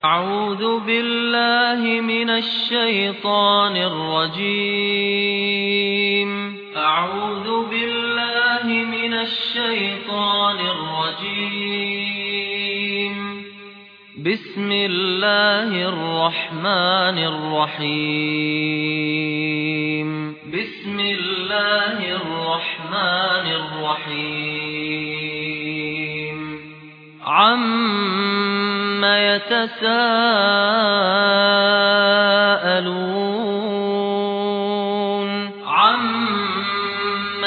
أعوذ بالله من الشيطان الرجيم. أعوذ بالله من الشيطان الرجيم. بسم الله الرحمن الرحيم. بسم الله الرحمن الرحيم. عَمَّ يتساءلون. عَمَّ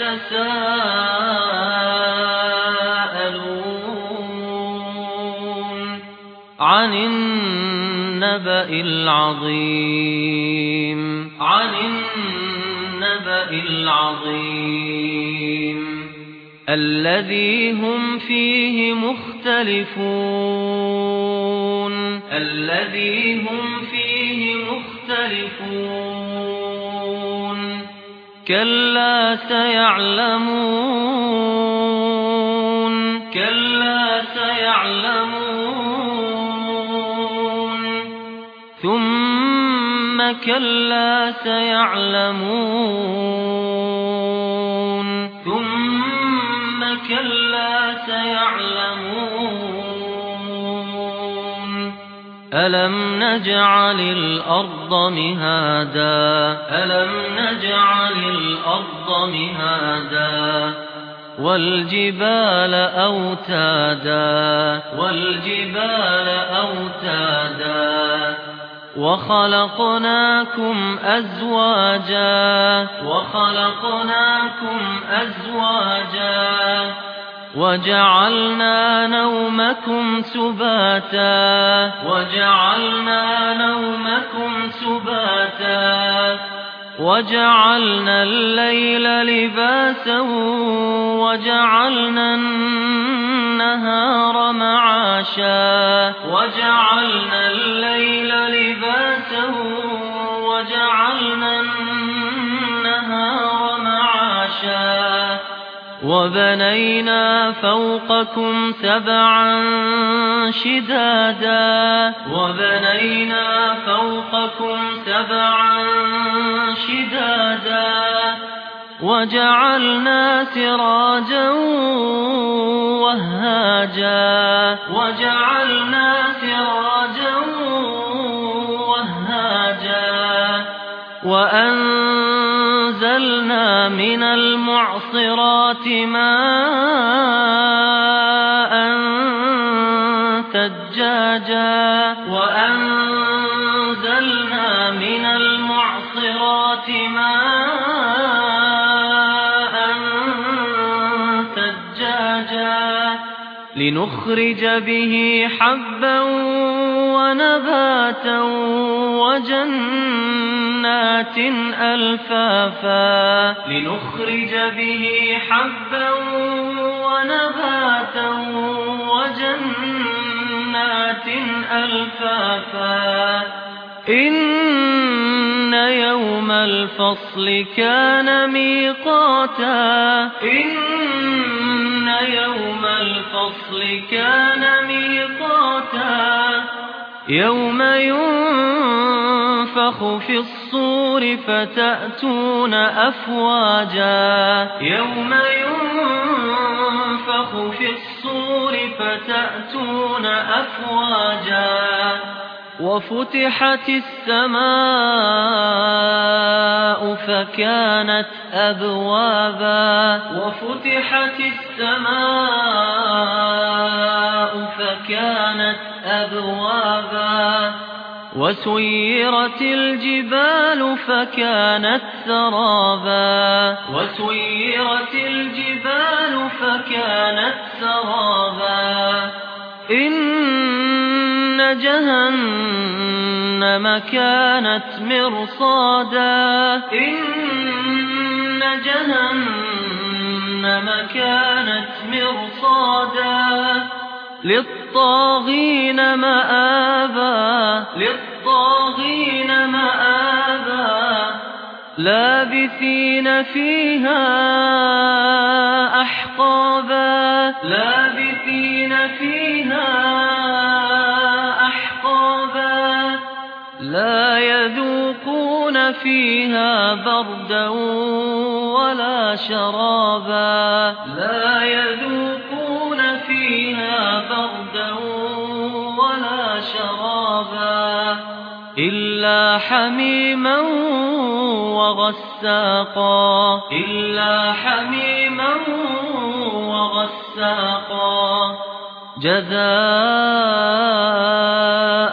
يتساءلون. عن النبأ العظيم. عن النبأ العظيم الذي هم فيه مختلفون. الذي هم فيه مختلفون. كلا سيعلمون. كلا سيعلمون. ثم كلا سيعلمون. ثم كلا سيعلمون. ألم نجعل الأرض مهادا. ألم نجعل الأرض مهادا والجبال أوتادا. والجبال أوتادا وخلقناكم أزواجا. وخلقناكم أزواجا وجعلنا نومكم سباتا. وجعلنا نومكم سباتا وجعلنا الليل لباسا وجعلنا النهار معاشا. وجعلنا الليل لباسا وجعلنا النهار معاشا وبنينا فوقكم سبعا شدادا. وبنينا فوقكم سبعا شدادا وجعلنا سراجا وهاجا. وجعلنا سراجا وهاجا وأنزلنا من المعصرات ماء ثجاجا. وأنزلنا من المعصرات ماء ثجاجا لنخرج به حبا ونباتا وجنات ألفافا. لنخرج به حبا ونباتا وجنات ألفافا. إن يوم الفصل كان ميقاتا. إن يوم الفصل كان ميقاتا يوم ينفخ في الصور فتأتون أفواجا. يوم ينفخ في الصور فتأتون أفواجا وفتحت السماء فكانت أبوابا. وفتحت السماء فكانت أبوابا وسيرت الجبال فكانت سرابا. وسيرت الجبال فكانت سرابا. إن جهنم كانت مرصادا. إن جهنم كانت مرصادا للطاغين مآبا. للطاغين مآبا لابثين فيها أحقابا. لابثين فيها أحقابا لا يذوقون فيها بردا ولا شرابا لا يذوقون فيها بردا ولا شرابا إلا حميما وغساقا إلا حميما وغساقا جزاء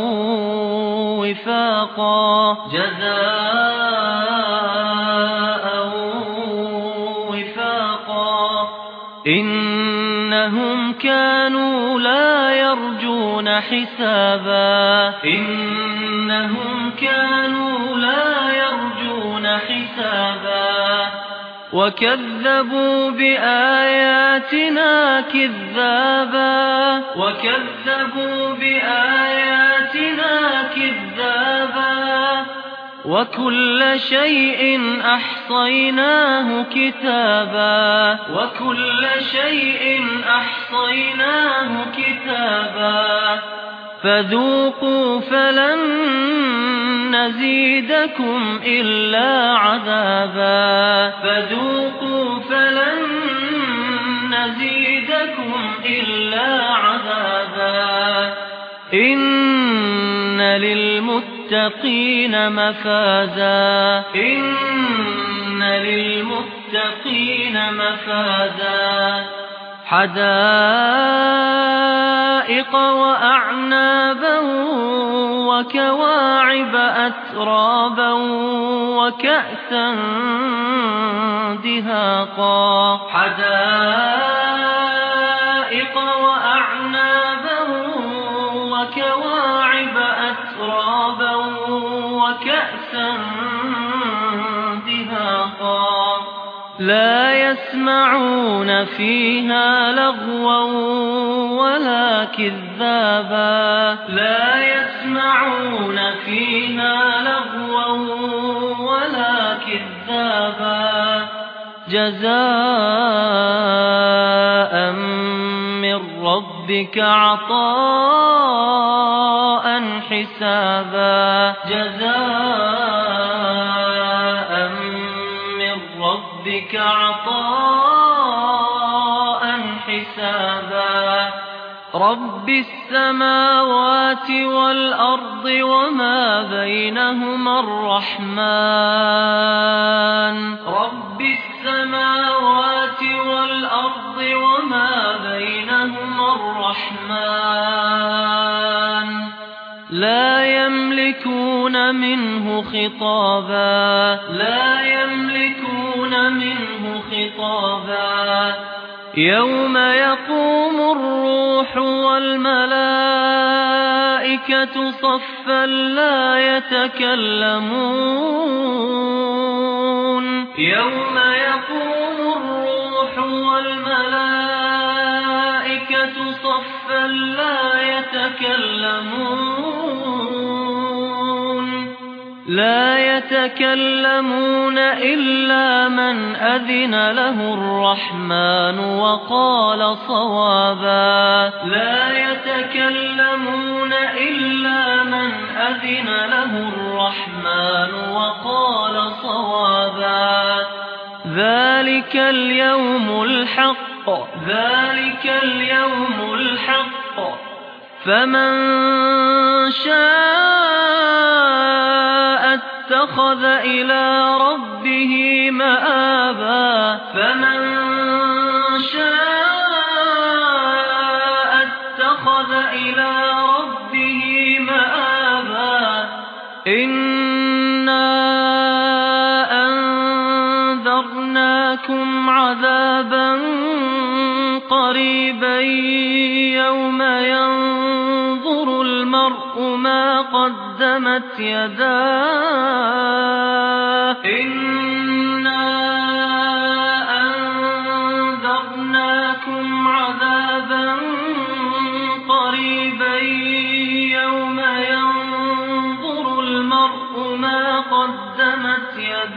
وفاقا جزاء وفاقا إنهم كانوا لا يرجون حسابا إنهم كانوا لا يرجون حسابا وكذبوا بآياتنا كذابا وكذبوا بآياتنا كذابا وكل شيء أحصيناه كتابا وكل شيء أحصيناه كتابا فذوقوا فلن نزيدكم إلا عذابا فذوقوا فلن نزيدكم إلا عذابا إن للمتقين مفازا إن للمتقين مفازا حدائق وأعنابا وكواعب أترابا وكأسا دهاقا حدائق وأعنابا وكواعب أترابا وكأسا دهاقا لا يسمعون فيها لغوا ولا كذابا لا يسمعون فيها لغوا ولا كذابا جزاء من ربك عطاء حسابا جزاء من ربك عطاء حسابا رب السماوات والأرض وما بينهما الرحمن رب السماوات والأرض وما بينهما الرحمن لا يملكون منه خطابا لا يملكون منه خطابا يوم يقوم الروح والملائكة صفا لا يتكلمون يوم يقوم الروح والملائكة صفا لا يتكلمون إلا من أذن له الرحمن وقال صوابا لا يتكلمون إلا من أذن له الرحمن وقال صوابا ذلك اليوم الحق ذلك اليوم الحق فمن شاء اتخذ إلى ربه مآبا فمن شاء اتخذ إلى ربه مآبا إنا أنذرناكم عذابا قريبا يوم ينظر المرء ما قدمت يداه إنا أنذرناكم عذابا قريبا يوم ينظر المرء ما قدمت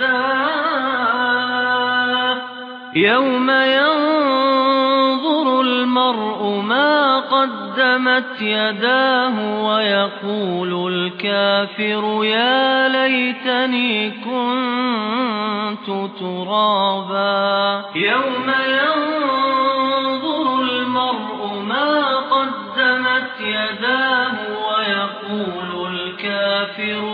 يداه يوم ينظر المرء ما قدمت قدمت يداه ويقول الكافر يا ليتني كنت ترابا يوم ينظر المرء ما قدمت يداه ويقول الكافر